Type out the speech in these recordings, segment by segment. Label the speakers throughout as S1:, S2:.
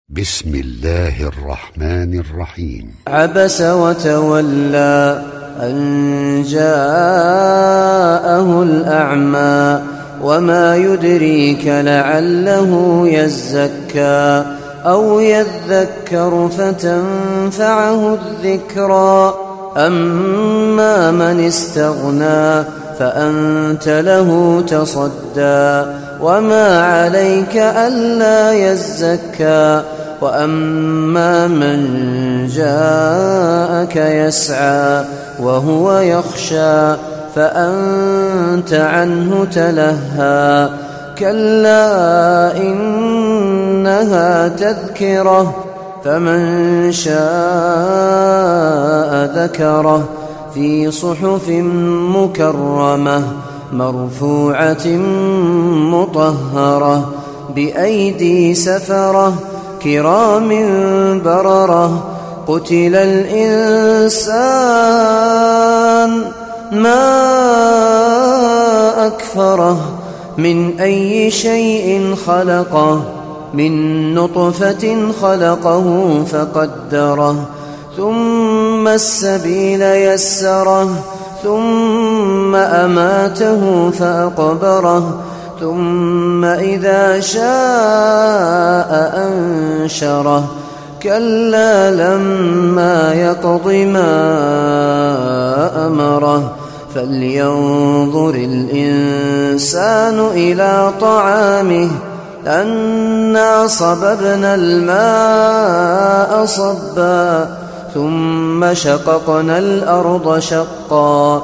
S1: بسم الله الرحمن الرحيم.
S2: عبس وتولى أن جاءه الأعمى وما يدريك لعله يزكى أو يذكر فتنفعه الذكرى أما من استغنى فأنت له تصدى وما عليك ألا يزكى وأما من جاءك يسعى وهو يخشى فأنت عنه تلهى كلا إنها تذكرة فمن شاء ذكره في صحف مكرمة مرفوعة مطهرة بأيدي سفرة كرام بررة قتل الإنسان ما أكفره من أي شيء خلقه من نطفة خلقه فقدره ثم السبيل يسره ثم أماته فأقبره ثم إذا شاء أنشره كلا لما يقض ما أمره فلينظر الإنسان إلى طعامه أنا صببنا الماء صبا ثم شققنا الأرض شقا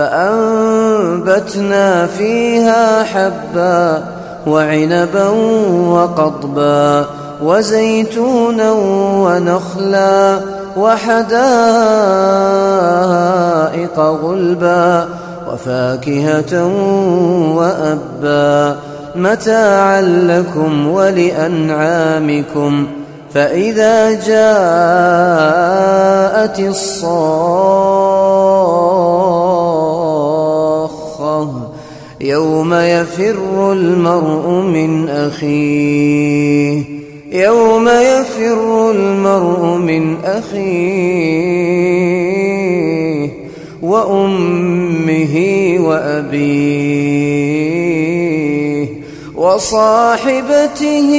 S2: فأنبتنا فيها حبا وعنبا وقضبا وزيتونا ونخلا وحدائق غلبا وفاكهة وأبا متاعا لكم ولأنعامكم فإذا جاءت الصاخة يوم يفر المرء من أخيه وأمه وأبيه وصاحبته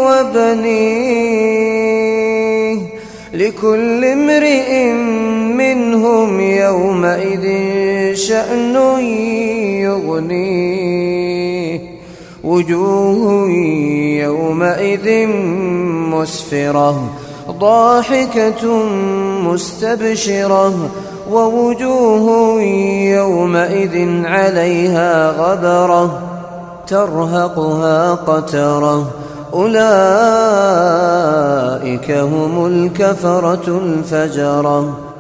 S2: وبنيه لكل امرئ منهم يومئذ شأن يغنيه وجوه يومئذ مسفرة ضاحكة مستبشرة ووجوه يومئذ عليها غبرة ترهقها قترة أولئك هم الكفرة الفجرة.